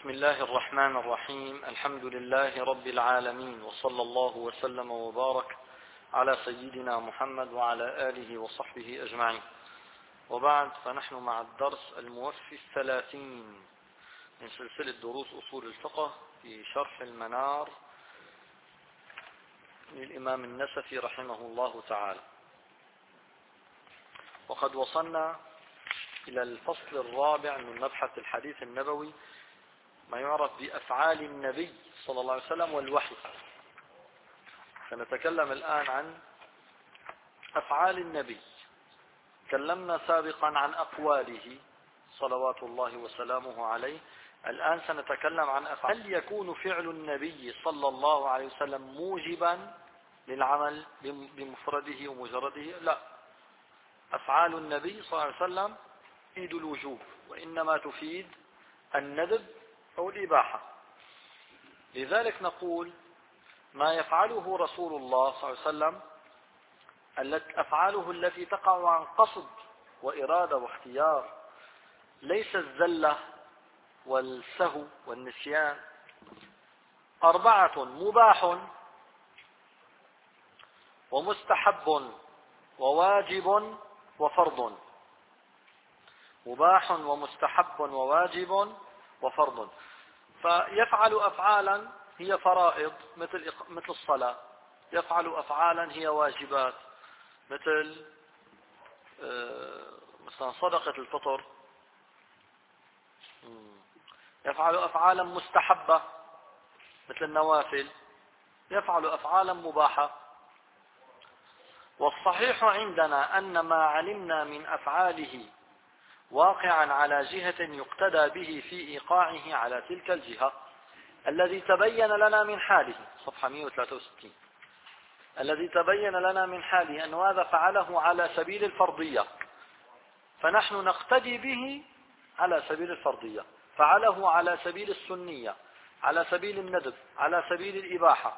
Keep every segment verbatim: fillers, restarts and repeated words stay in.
بسم الله الرحمن الرحيم. الحمد لله رب العالمين، وصلى الله وسلم وبارك على سيدنا محمد وعلى آله وصحبه أجمعين، وبعد، فنحن مع الدرس الموفي الثلاثين من سلسلة دروس أصول الفقه في شرح المنار للإمام النسفي رحمه الله تعالى. وقد وصلنا إلى الفصل الرابع من مبحث الحديث النبوي، ما يعرف بأفعال النبي صلى الله عليه وسلم والوحي. سنتكلم الآن عن أفعال النبي. تكلمنا سابقا عن أقواله صلوات الله وسلامه عليه، الآن سنتكلم عن أفعال. هل يكون فعل النبي صلى الله عليه وسلم موجبا للعمل بمفرده ومجرده؟ لا، أفعال النبي صلى الله عليه وسلم تفيد الوجوب، وإنما تفيد الندب أو الإباحة. لذلك نقول ما يفعله رسول الله صلى الله عليه وسلم، أفعاله التي تقع عن قصد وإرادة واختيار، ليس الزلة والسهو والنسيان. أربعة: مباح ومستحب وواجب وفرض. مباح ومستحب وواجب وفرض. فيفعل أفعالا هي فرائض مثل مثل الصلاة، يفعل أفعالا هي واجبات مثل مثلا صدقة الفطر، يفعل أفعالا مستحبة مثل النوافل، يفعل أفعالا مباحة. والصحيح عندنا أن ما علمنا من أفعاله واقعا على جهة يقتدى به في إيقاعه على تلك الجهة، الذي تبين لنا من حاله، صفحة مئة وثلاثة وستين، الذي تبين لنا من حاله أن هذا فعله على سبيل الفرضية، فنحن نقتدي به على سبيل الفرضية. فعله على سبيل السنية، على سبيل الندب، على سبيل الإباحة،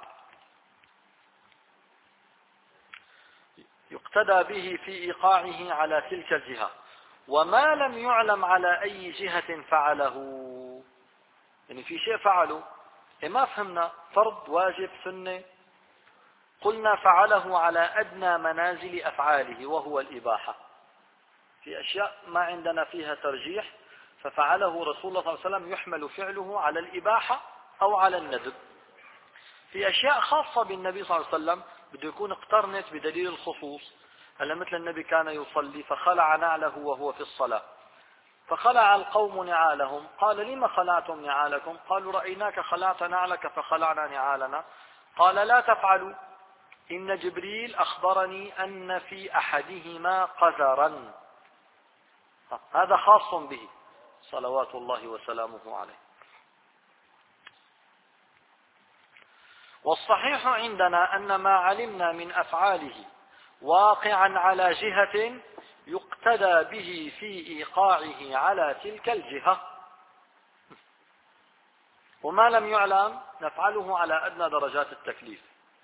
يقتدى به في إيقاعه على تلك الجهة. وما لم يعلم على أي جهة فعله، يعني في شيء فعله ما فهمنا فرض واجب سنة، قلنا فعله على أدنى منازل أفعاله وهو الإباحة. في أشياء ما عندنا فيها ترجيح، ففعله رسول الله صلى الله عليه وسلم يحمل فعله على الإباحة أو على الندب. في أشياء خاصة بالنبي صلى الله عليه وسلم بده يكون اقترنت بدليل الخصوص. هلا مثل النبي كان يصلي فخلع نعله وهو في الصلاة، فخلع القوم نعالهم، قال: لما خلعتم نعالكم؟ قالوا: رأيناك خلعت نعلك فخلعنا نعالنا. قال: لا تفعلوا، إن جبريل أخبرني أن في أحدهما قذرا. هذا خاص به صلوات الله وسلامه عليه. والصحيح عندنا أن ما علمنا من أفعاله واقعا على جهة يقتدى به في إيقاعه على تلك الجهة، وما لم يعلم نفعله على أدنى درجات التكليف.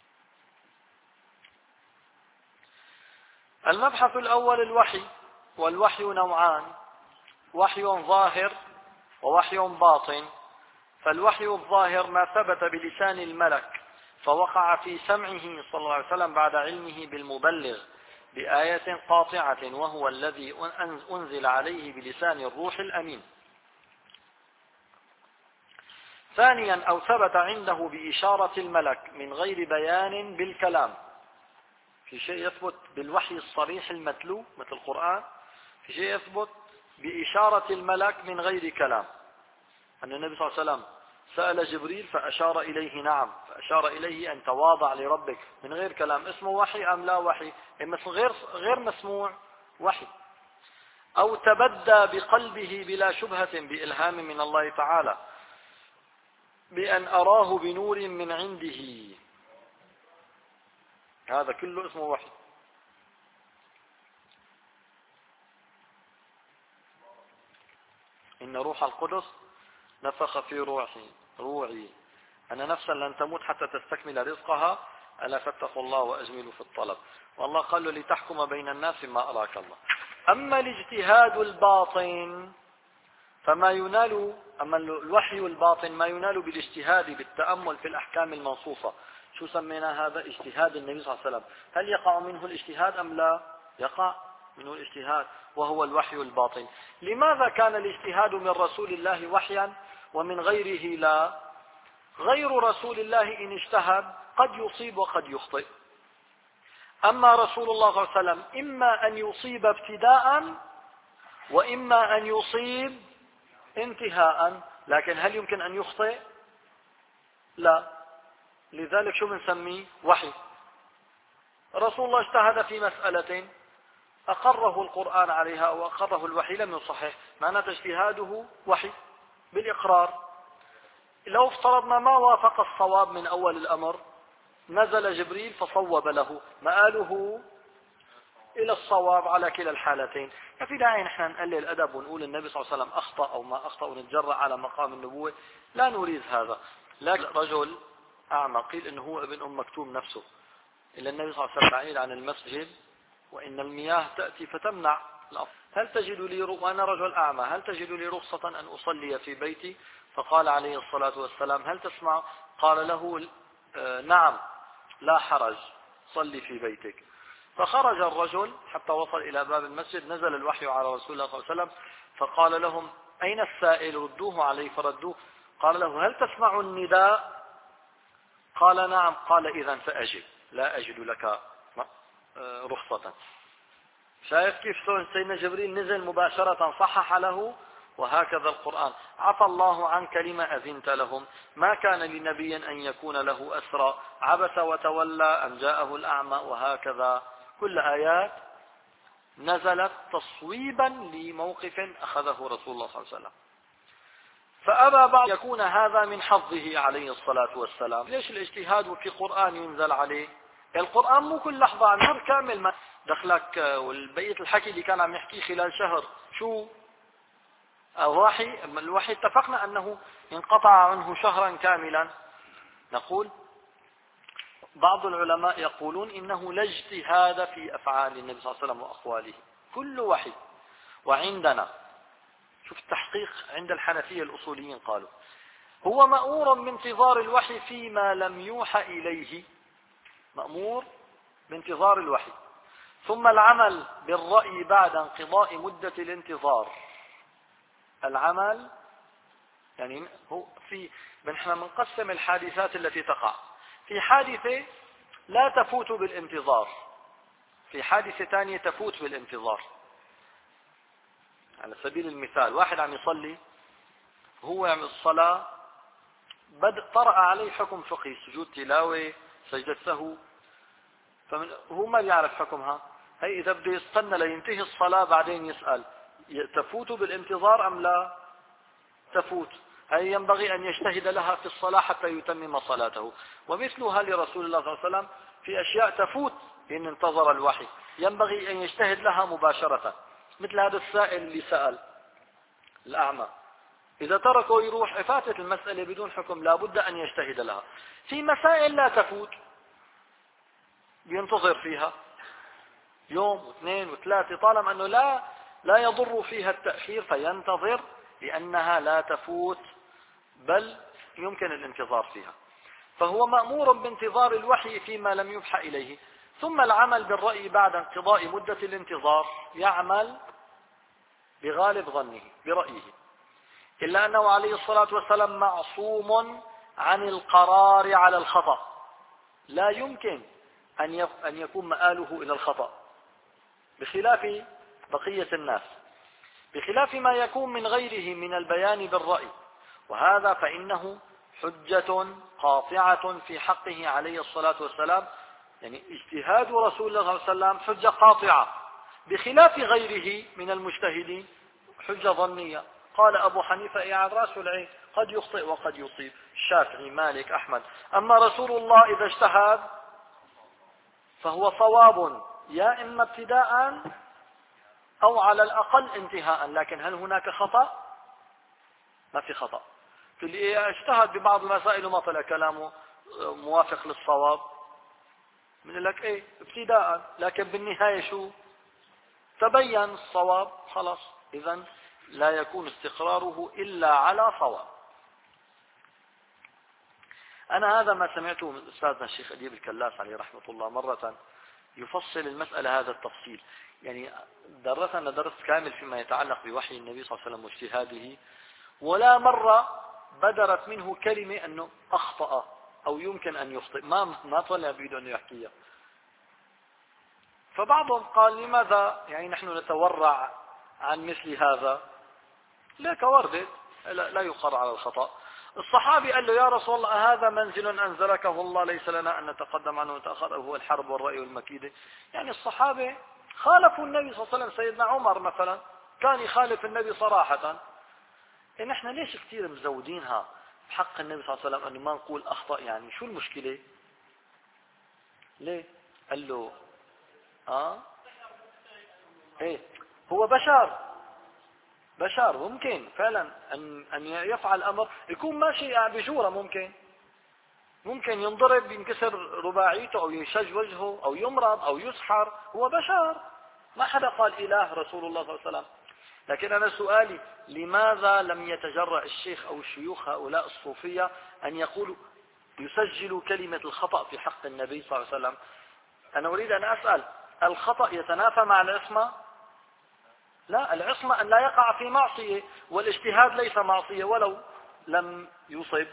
المبحث الأول الوحي. والوحي نوعان: وحي ظاهر ووحي باطن. فالوحي الظاهر ما ثبت بلسان الملك فوقع في سمعه صلى الله عليه وسلم بعد علمه بالمبلغ بآية قاطعة، وهو الذي أنزل عليه بلسان الروح الأمين. ثانيا: أو ثبت عنده بإشارة الملك من غير بيان بالكلام. في شيء يثبت بالوحي الصريح المتلو مثل القرآن، في شيء يثبت بإشارة الملك من غير كلام، أن النبي صلى الله عليه وسلم سأل جبريل فأشار إليه نعم، فأشار إليه أن تواضع لربك من غير كلام. اسمه وحي أم لا وحي؟ مثل غير غير مسموع وحي. أو تبدى بقلبه بلا شبهة بإلهام من الله تعالى بأن أراه بنور من عنده، هذا كله اسمه وحي. إن روح القدس نفخ في روحي روعي أن نفسا لن تموت حتى تستكمل رزقها، ألا فاتقوا الله وأجملوا في الطلب. والله قال له: لتحكم بين الناس ما أراك الله. أما الاجتهاد الباطن فما ينال، أما الوحي الباطن ما ينال بالاجتهاد بالتأمل في الأحكام المنصوصة. شو سمينا هذا؟ اجتهاد النبي صلى الله عليه وسلم. هل يقع منه الاجتهاد أم لا؟ يقع منه الاجتهاد، وهو الوحي الباطن. لماذا كان الاجتهاد من رسول الله وحيا ومن غيره لا؟ غير رسول الله إن اجتهد قد يصيب وقد يخطئ، أما رسول الله صلى الله عليه وسلم إما أن يصيب ابتداء وإما أن يصيب انتهاء، لكن هل يمكن أن يخطئ؟ لا. لذلك شو بنسميه؟ وحي. رسول الله اجتهد في مسألة أقره القرآن عليها أو أقره الوحي لم يصحح، معنى اجتهاده وحي بالإقرار. لو افترضنا ما وافق الصواب من أول الأمر، نزل جبريل فصوب له، مآله إلى الصواب على كلا الحالتين. ففي داعي نحن نقلل الأدب ونقول النبي صلى الله عليه وسلم أخطأ أو ما أخطأ ونتجرأ على مقام النبوة، لا نريد هذا. لكن رجل أعمى قيل إنه هو ابن أم مكتوم نفسه، إلا النبي صلى الله عليه وسلم بعيد عن المسجد وإن المياه تأتي فتمنع الأرض. هل تجد لي رخصة، وأنا رجل أعمى، هل تجد لي رخصة أن أصلي في بيتي؟ فقال عليه الصلاة والسلام هل تسمع؟ قال له نعم لا حرج، صلي في بيتك. فخرج الرجل حتى وصل إلى باب المسجد، نزل الوحي على رسول الله صلى الله عليه وسلم فقال لهم أين السائل؟ ردوه عليه فردوه. قال له هل تسمع النداء؟ قال نعم. قال إذن فأجب، لا أجد لك رخصة. شايف كيف سيدنا جبريل نزل مباشرة صحح له؟ وهكذا القرآن. عفى الله عنك لما أذنت لهم، ما كان لنبي أن يكون له أسرى، عبس وتولى أن جاءه الأعمى، وهكذا كل آيات نزلت تصويبا لموقف أخذه رسول الله صلى الله عليه وسلم. فأبى بعض يكون هذا من حظه عليه الصلاة والسلام. ليش الاجتهاد في قرآن ينزل عليه؟ القرآن مو كل لحظة عم يحكي كامل، ما دخلك والبقية الحكي اللي كان عم يحكيه خلال شهر شو؟ الوحي الوحي اتفقنا أنه انقطع عنه شهرا كاملا. نقول بعض العلماء يقولون إنه لا اجتهاد في أفعال النبي صلى الله عليه وسلم وأقواله، كل وحي. وعندنا شوف التحقيق عند الحنفية الأصوليين قالوا هو مأمور بانتظار الوحي فيما لم يوحى إليه، مأمور بانتظار الوحي، ثم العمل بالرأي بعد انقضاء مدة الانتظار. العمل يعني هو في نحن بنقسم الحادثات التي تقع، في حادثة لا تفوت بالانتظار، في حادثة ثانية تفوت بالانتظار. على سبيل المثال واحد عم يصلي، هو يعمل الصلاة بدأ طرأ عليه حكم فقهي، سجود تلاوة، سجدة سهو، فهو ما يعرف حكمها. هي إذا بده يستنى لينتهي الصلاة بعدين يسأل تفوت بالانتظار أم لا؟ تفوت. هي ينبغي أن يجتهد لها في الصلاة حتى يتمم صلاته. ومثلها لرسول الله صلى الله عليه وسلم في أشياء تفوت إن انتظر الوحي، ينبغي أن يجتهد لها مباشرة. مثل هذا السائل اللي سأل الأعمى، إذا تركه يروح فاتت المسألة بدون حكم، لا بد أن يجتهد لها. في مسائل لا تفوت بينتظر فيها يوم واثنين وثلاثة، طالما أنه لا لا يضر فيها التأخير فينتظر، لأنها لا تفوت بل يمكن الانتظار فيها. فهو مأمور بانتظار الوحي فيما لم يوحى إليه، ثم العمل بالرأي بعد انقضاء مدة الانتظار، يعمل بغالب ظنه برأيه، إلا أنه عليه الصلاة والسلام معصوم عن القرار على الخطأ، لا يمكن أن يكون مآله إلى الخطأ، بخلاف بقية الناس، بخلاف ما يكون من غيره من البيان بالرأي. وهذا فإنه حجة قاطعة في حقه عليه الصلاة والسلام، يعني اجتهاد رسول الله صلى الله عليه وسلم حجة قاطعة، بخلاف غيره من المجتهدين حجة ظنية. قال أبو حنيفة إيه على الرأس والعين، قد يخطئ وقد يصيب، الشافعي مالك أحمد. أما رسول الله إذا اجتهد فهو صواب يا إما ابتداء أو على الأقل انتهاء، لكن هل هناك خطأ؟ ما في خطأ. في اللي اجتهد ببعض المسائل وما طلع كلامه موافق للصواب من لك ايه ابتداء، لكن بالنهاية شو تبين الصواب، خلاص. إذن لا يكون استقراره إلا على صواب. أنا هذا ما سمعته من أستاذنا الشيخ أديب الكلاس عليه رحمة الله مرة يفصل المسألة هذا التفصيل. يعني درسنا درس كامل فيما يتعلق بوحي النبي صلى الله عليه وسلم واجتهاده، ولا مرة بدرت منه كلمة أنه أخطأ أو يمكن أن يخطئ، ما ما طلع بيده أنه يحكيها. فبعضهم قال لماذا يعني نحن نتورع عن مثل هذا؟ لك وردت لا يقر على الخطأ. الصحابي قال له يا رسول الله هذا منزل أنزلكه الله ليس لنا أن نتقدم عنه ونتأخر، هو الحرب والرأي والمكيدة. يعني الصحابة خالفوا النبي صلى الله عليه وسلم. سيدنا عمر مثلا كان يخالف النبي صراحة. نحن ليش كثير مزودينها بحق النبي صلى الله عليه وسلم أنه ما نقول أخطأ؟ يعني شو المشكلة؟ ليه؟ قال له آه إيه هو بشر بشر ممكن فعلا أن أن يفعل أمر يكون ماشي بجورة، ممكن ممكن ينضرب ينكسر رباعيته أو يشج وجهه أو يمرض أو يسحر، هو بشر. ما حدا قال إله رسول الله صلى الله عليه وسلم. لكن أنا سؤالي لماذا لم يتجرأ الشيخ أو الشيوخ هؤلاء الصوفية أن يقولوا يسجلوا كلمة الخطأ في حق النبي صلى الله عليه وسلم؟ أنا أريد أن أسأل، الخطأ يتنافى مع العصمة؟ لا، العصمة أن لا يقع في معصية، والاجتهاد ليس معصية ولو لم يصب.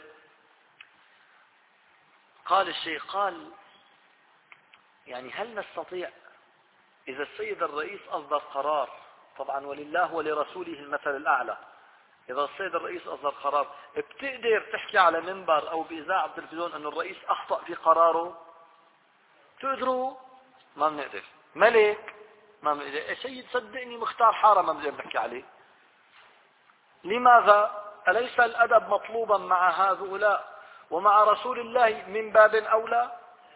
قال الشيخ قال يعني هل نستطيع إذا السيد الرئيس أصدر قرار، طبعا ولله ولرسوله المثل الأعلى، إذا السيد الرئيس أصدر قرار بتقدر تحكي على منبر أو بإذاعة التلفزيون أن الرئيس أخطأ في قراره؟ تقدروا؟ ما بنقدر. ملك ما بنقدر. سيد صدقني مختار حارة ما بنقدر نحكي عليه. لماذا؟ أليس الأدب مطلوبا مع هؤلاء ومع رسول الله من باب أولى؟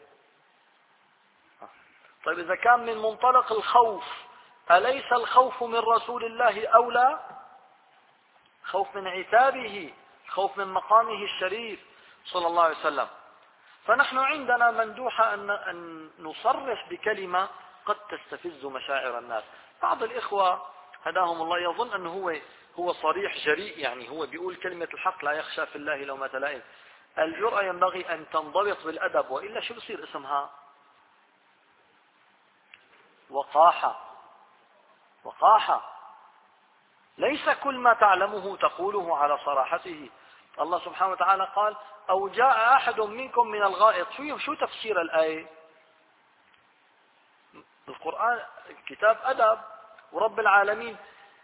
طيب إذا كان من منطلق الخوف، أليس الخوف من رسول الله أولى؟ خوف من عتابه، خوف من مقامه الشريف صلى الله عليه وسلم. فنحن عندنا مندوحة أن نصرح بكلمة قد تستفز مشاعر الناس. بعض الإخوة هداهم الله يظن أنه هو هو صريح جريء، يعني هو بيقول كلمة الحق لا يخشى في الله لومة لائم. الجرأة ينبغي أن تنضبط بالأدب، وإلا شو بصير اسمها؟ وقاحة. وقاحة. ليس كل ما تعلمه تقوله على صراحته. الله سبحانه وتعالى قال أو جاء أحد منكم من الغائط. شو شو تفسير الآية؟ القرآن كتاب أدب، ورب العالمين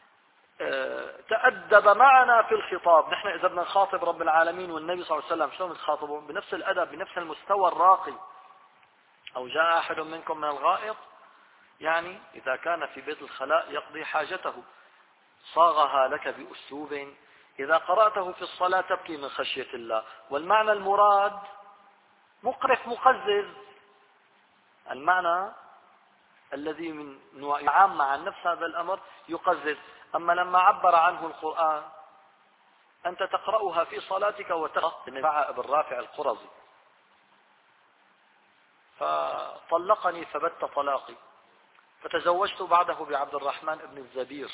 تأدب معنا في الخطاب. نحن إذا بدنا نخاطب رب العالمين والنبي صلى الله عليه وسلم شلون نخاطبه؟ بنفس الأدب، بنفس المستوى الراقي. أو جاء أحد منكم من الغائط، يعني إذا كان في بيت الخلاء يقضي حاجته صاغها لك بأسلوب إذا قرأته في الصلاة تبكي من خشية الله. والمعنى المراد مقرف مقزز، المعنى الذي من نوع عام عن نفس هذا الأمر يقزز. أما لما عبر عنه القرآن أنت تقرأها في صلاتك وتقرأ ابن رافع القرظي فطلقني فبت طلاقي فتزوجت بعده بعبد الرحمن بن الزبير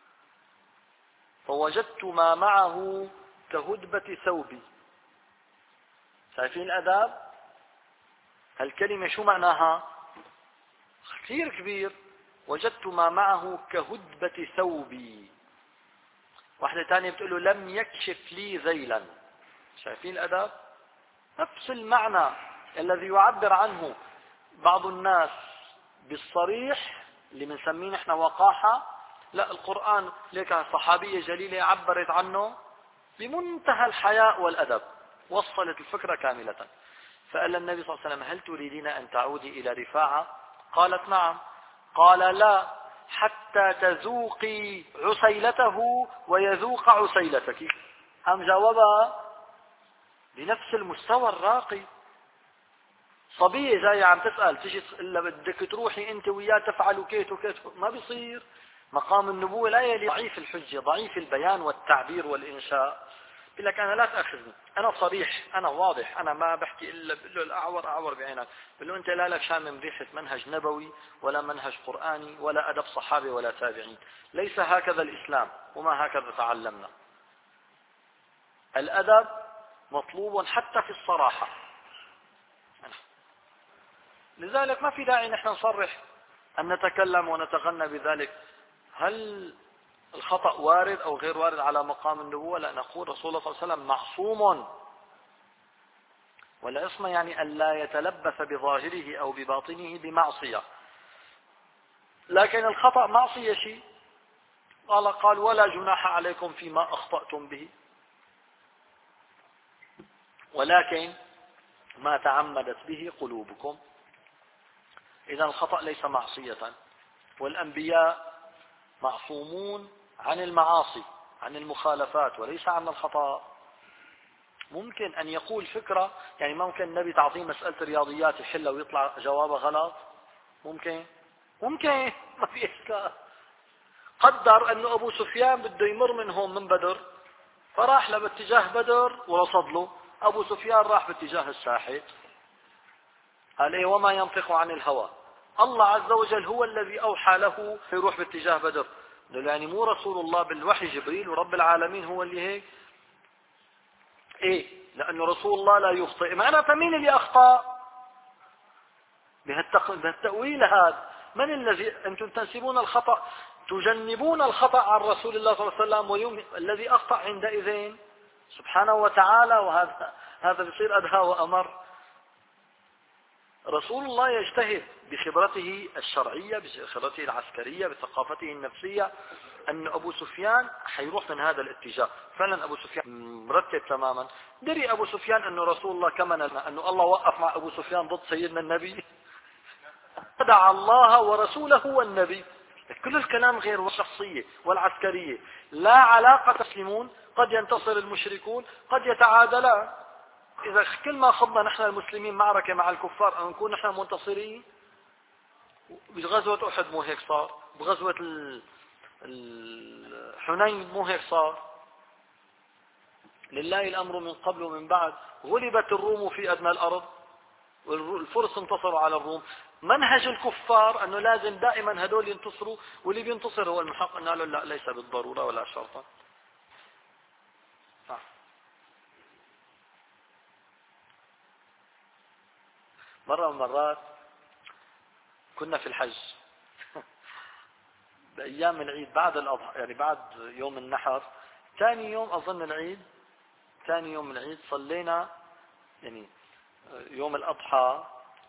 فوجدت ما معه كهدبة ثوبي. شايفين الأداب؟ هالكلمة شو معناها؟ كثير كبير. وجدت ما معه كهدبة ثوبي. واحدة ثانية بتقول له لم يكشف لي ذيلا. شايفين الأداب؟ نفس المعنى الذي يعبر عنه بعض الناس بالصريح اللي بنسميه نحن وقاحة، لا القرآن لك صحابية جليلة عبرت عنه بمنتهى الحياء والأدب، وصلت الفكرة كاملة. فقال النبي صلى الله عليه وسلم هل تريدين أن تعودي إلى رفاعة؟ قالت نعم. قال لا حتى تذوقي عسيلته ويذوق عسيلتك. هم جاوبها بنفس المستوى الراقي. صبية جاية عم تسأل تجي إلا بدك تروحي أنت وياه تفعلوا كيت وكيت، ما بيصير. مقام النبوة لا يلي ضعيف الحجة، ضعيف البيان والتعبير والإنشاء. بقول لك أنا لا تأخذني، أنا صريح، أنا واضح، أنا ما بحكي إلا بقول له الأعور أعور بعينك، بقول له أنت لا لك شامم ريحة منهج نبوي ولا منهج قرآني ولا أدب صحابة ولا تابعين. ليس هكذا الإسلام وما هكذا تعلمنا. الأدب مطلوب حتى في الصراحة. لذلك ما في داعي نحن نصرح أن نتكلم ونتغنى بذلك. هل الخطأ وارد أو غير وارد على مقام النبوة؟ لا، نقول رسول الله صلى الله عليه وسلم معصوم، والعصمة يعني أن لا يتلبس بظاهره أو بباطنه بمعصية. لكن الخطأ معصية شيء، قال قال ولا جناح عليكم فيما أخطأتم به، ولكن ما تعمدت به قلوبكم. إذا الخطأ ليس معصية، والأنبياء معصومون عن المعاصي، عن المخالفات، وليس عن الخطأ. ممكن أن يقول فكرة، يعني ممكن النبي تعطيه مسألة رياضيات يحلها ويطلع جوابه غلط، ممكن ممكن ما في إشكال. قدر أنه أبو سفيان بده يمر من هون من بدر، فراح له باتجاه بدر ورصد له. أبو سفيان راح باتجاه الساحل، قال إيه وما ينطق عن الهوى، الله عز وجل هو الذي أوحى له يروح باتجاه بدر. يعني مو رسول الله بالوحي جبريل ورب العالمين هو اللي هيك؟ إيه، لأنه رسول الله لا يخطئ. معناته مين اللي أخطأ بهالتأويل هذا؟ من الذي أنتم تنسبون الخطأ، تجنبون الخطأ عن رسول الله صلى الله عليه وسلم، ويوم الذي أخطأ عندئذ سبحانه وتعالى، وهذا هذا بيصير أدهى وأمر. رسول الله يجتهد بخبرته الشرعية، بخبرته العسكرية، بثقافته النفسية، أن أبو سفيان حيروح من هذا الاتجاه. فعلا أبو سفيان مرتب تماما. دري أبو سفيان أنه رسول الله كما أنه الله وقف مع أبو سفيان ضد سيدنا النبي، دعا الله ورسوله والنبي. كل الكلام غير والشخصية والعسكرية لا علاقة. تسلمون، قد ينتصر المشركون، قد يتعادلان. إذا كل ما خضنا نحن المسلمين معركة مع الكفار أن نكون نحن منتصرين. بغزوة أحد مو هيك صار، بغزوة الحنين مو هيك صار. لله الأمر من قبل ومن بعد. غلبت الروم في أدنى الأرض والفرس انتصروا على الروم. منهج الكفار أنه لازم دائما هدول ينتصروا، واللي بينتصر هو المحق. أنه لا, لا ليس بالضرورة ولا شرطا. مرة من مرات كنا في الحج بأيام العيد بعد الأضحى، يعني بعد يوم النحر، ثاني يوم أظن العيد، ثاني يوم العيد صلينا، يعني يوم الأضحى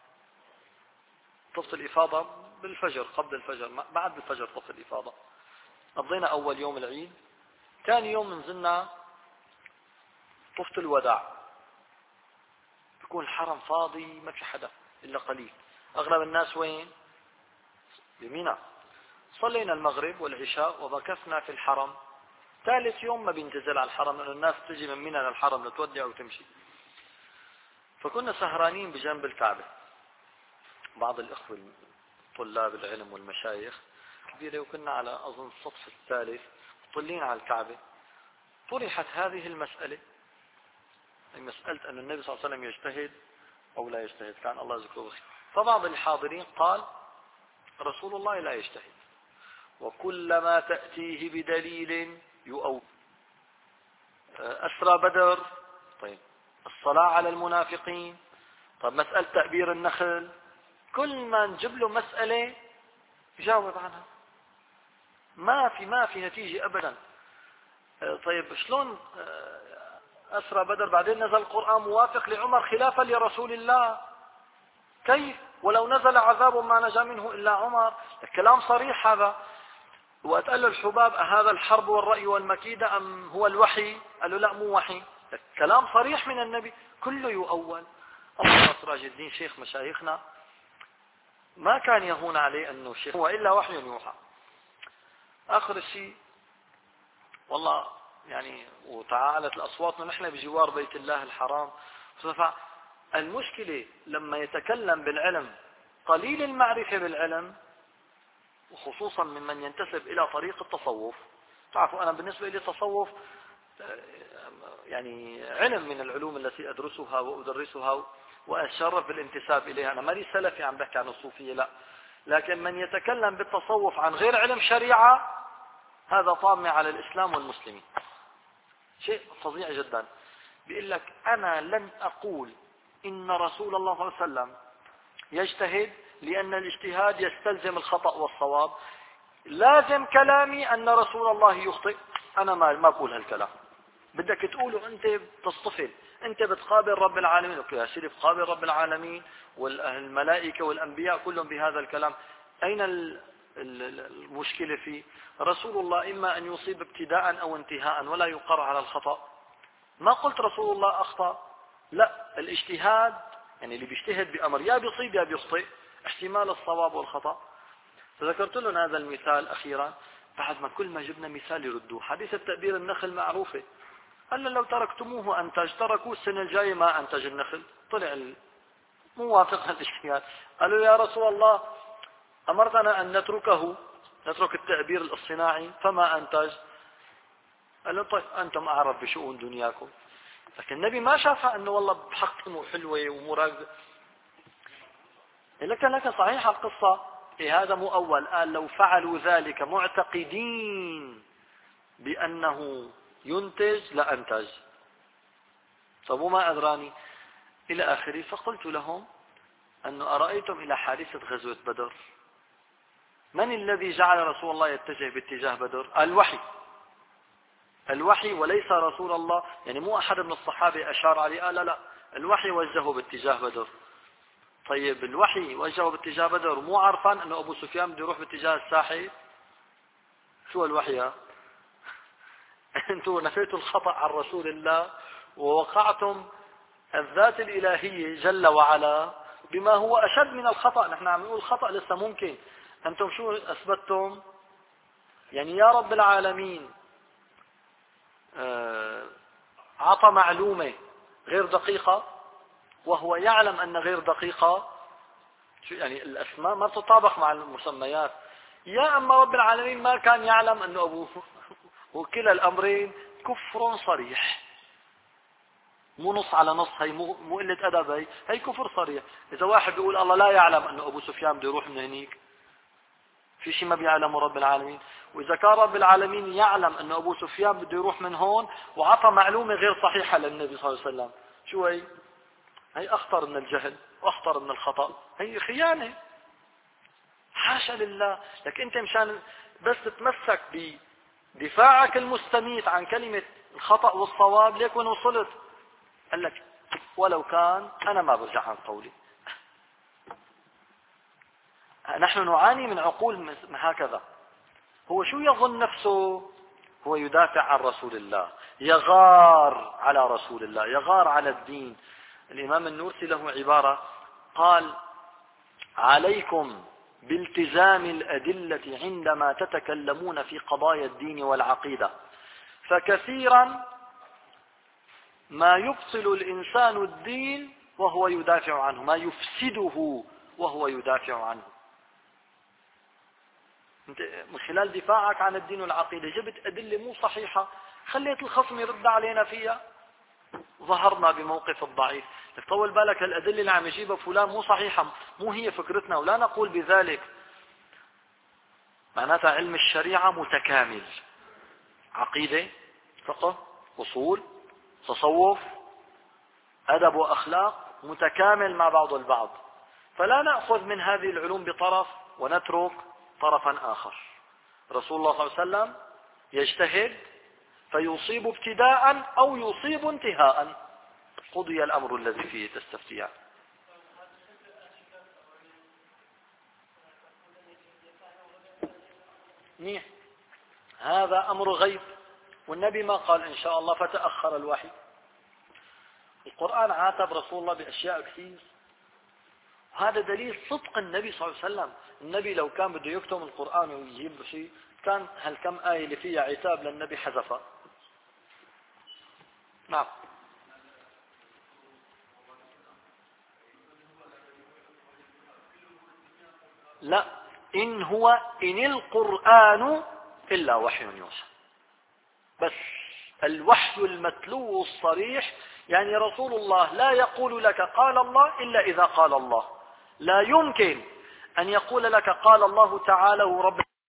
طفت الإفاضة بالفجر، قبل الفجر، بعد الفجر طفت الإفاضة. قضينا أول يوم العيد، ثاني يوم نزلنا طفت الوداع. بيكون الحرم فاضي ما في حدا إلا قليل، أغلب الناس وين؟ بمنى. صلينا المغرب والعشاء ومكثنا في الحرم. ثالث يوم ما بينتزل على الحرم لأن الناس تجي من منى للحرم لتودع وتمشي. فكنا سهرانين بجنب الكعبة، بعض الإخوة طلاب العلم والمشايخ كبيرة، وكنا على أظن السطح الثالث طلين على الكعبة. طرحت هذه المسألة، مسألة أن النبي صلى الله عليه وسلم يجتهد أو لا يجتهد، كان الله يذكره بخير. فبعض الحاضرين قال رسول الله لا يجتهد، وكلما تأتيه بدليل يؤول. أسرى بدر، طيب الصلاة على المنافقين، طيب مسألة تأبير النخل، كل ما نجيب له مسألة يجاوب عنها. ما في ما في نتيجة أبدا. طيب شلون أسرى بدر بعدين نزل القرآن موافق لعمر خلافا لرسول الله؟ كيف؟ ولو نزل عذاب ما نجا منه إلا عمر. الكلام صريح هذا. وقت قال له الحباب أهذا الحرب والرأي والمكيدة أم هو الوحي؟ قال له لا مو وحي. الكلام صريح من النبي، كله يؤول. الله سراج الدين شيخ مشايخنا ما كان يهون عليه أنه شيخ، هو إلا وحي يوحى. آخر الشيء والله يعني وتعالت الأصوات ونحن بجوار بيت الله الحرام. المشكلة لما يتكلم بالعلم قليل المعرفة بالعلم، وخصوصا ممن ينتسب إلى طريق التصوف. تعرفوا أنا بالنسبة لي التصوف يعني علم من العلوم التي أدرسها وأدرسها وأتشرف بالانتساب إليها. أنا مالي سلفي عم بحكي عن الصوفية، لا، لكن من يتكلم بالتصوف عن غير علم شريعة هذا طامع على الإسلام والمسلمين. شيء فظيع جدا. بيقول لك أنا لن أقول إن رسول الله صلى الله عليه وسلم يجتهد لأن الاجتهاد يستلزم الخطأ والصواب، لازم كلامي أن رسول الله يخطئ. أنا ما ما بقول هالكلام. بدك تقوله أنت بتصطفل، أنت بتقابل رب العالمين. أوكي يا سيدي، بقابل رب العالمين والملائكة والأنبياء كلهم بهذا الكلام. أين المشكلة فيه؟ رسول الله إما أن يصيب ابتداء أو انتهاء ولا يقر على الخطأ. ما قلت رسول الله أخطأ، لا، الاجتهاد يعني اللي بيجتهد بأمر يا بيصيب يا بيخطئ، احتمال الصواب والخطأ. فذكرت لهم هذا المثال أخيرا بعد ما كل ما جبنا مثال يردوه. حديث التأبير النخل معروفة، قال لو تركتموه أنتج، تركوه السنة الجاية ما أنتج النخل، طلع موافق الاجتهاد. قالوا يا رسول الله أمرتنا أن نتركه، نترك التأبير الصناعي فما أنتج. قال له طيب أنتم أعرف بشؤون دنياكم. لكن النبي ما شافها أنه والله بحق حلوة ومراقبة. لك لك صحيح القصة. إيه هذا مو أول. قال لو فعلوا ذلك معتقدين بأنه ينتج لأنتج. طب وما أدراني إلى آخره. فقلت لهم أنه أرأيتم إلى حادثة غزوة بدر، من الذي جعل رسول الله يتجه باتجاه بدر؟ الوحي. الوحي وليس رسول الله. يعني مو أحد من الصحابة أشار عليه، قال لا لا، الوحي وجهه باتجاه بدر. طيب الوحي وجهه باتجاه بدر مو عارفان أنه أبو سفيان بده يروح باتجاه الساحل؟ شو الوحي؟ أنتم نفيتوا الخطأ عن رسول الله ووقعتم الذات الإلهية جل وعلا بما هو أشد من الخطأ. نحن عم نقول الخطأ لسه ممكن، أنتم شو أثبتتم؟ يعني يا رب العالمين عطى معلومة غير دقيقة وهو يعلم أن غير دقيقة، يعني الأسماء ما تتطابق مع المسميات. يا أما رب العالمين ما كان يعلم أنه أبوه. وكلا الأمرين كفر صريح، مو نص على نص، هي مو مو قلة أدب، هي هي كفر صريح. إذا واحد بيقول الله لا يعلم أنه أبو سفيان بده يروح من هنيك، في شيء ما بيعلمه رب العالمين. وإذا كان رب العالمين يعلم أنه أبو سفيان بده يروح من هون وعطى معلومة غير صحيحة للنبي صلى الله عليه وسلم، شو هي؟ هي أخطر من الجهل وأخطر من الخطأ، هي خيانة. حاشا لله. لك أنت مشان بس تتمسك بدفاعك المستميت عن كلمة الخطأ والصواب، ليك وين وصلت. قال لك ولو كان أنا ما برجع عن قولي. نحن نعاني من عقول هكذا. هو شو يظن نفسه؟ هو يدافع عن رسول الله، يغار على رسول الله، يغار على الدين. الإمام النورسي له عبارة قال: عليكم بالتزام الأدلة عندما تتكلمون في قضايا الدين والعقيدة، فكثيرا ما يبطل الإنسان الدين وهو يدافع عنه، ما يفسده وهو يدافع عنه. انت من خلال دفاعك عن الدين والعقيدة جبت أدلة مو صحيحة، خليت الخصم يرد علينا فيها، ظهرنا بموقف الضعيف. طول بالك الأدلة اللي عم يجيبها فلان مو صحيحة، مو هي فكرتنا، ولا نقول بذلك. معناتها علم الشريعة متكامل، عقيدة، فقه، أصول، تصوف، أدب وأخلاق، متكامل مع بعض البعض. فلا نأخذ من هذه العلوم بطرف ونترك طرفا آخر. رسول الله صلى الله عليه وسلم يجتهد فيصيب ابتداء أو يصيب انتهاء، قضي الأمر الذي فيه تستفتيان. منيح، هذا أمر غيب، والنبي ما قال إن شاء الله فتأخر الوحي. القرآن عاتب رسول الله بأشياء كثير، هذا دليل صدق النبي صلى الله عليه وسلم. النبي لو كان بده يكتم القرآن ويجيب شيء كان هالكم آية اللي فيها عتاب للنبي حذفها. نعم. لا، إن هو إن القرآن إلا وحي يوحى، بس الوحي المتلو الصريح، يعني رسول الله لا يقول لك قال الله إلا إذا قال الله. لا يمكن أن يقول لك قال الله تعالى ورب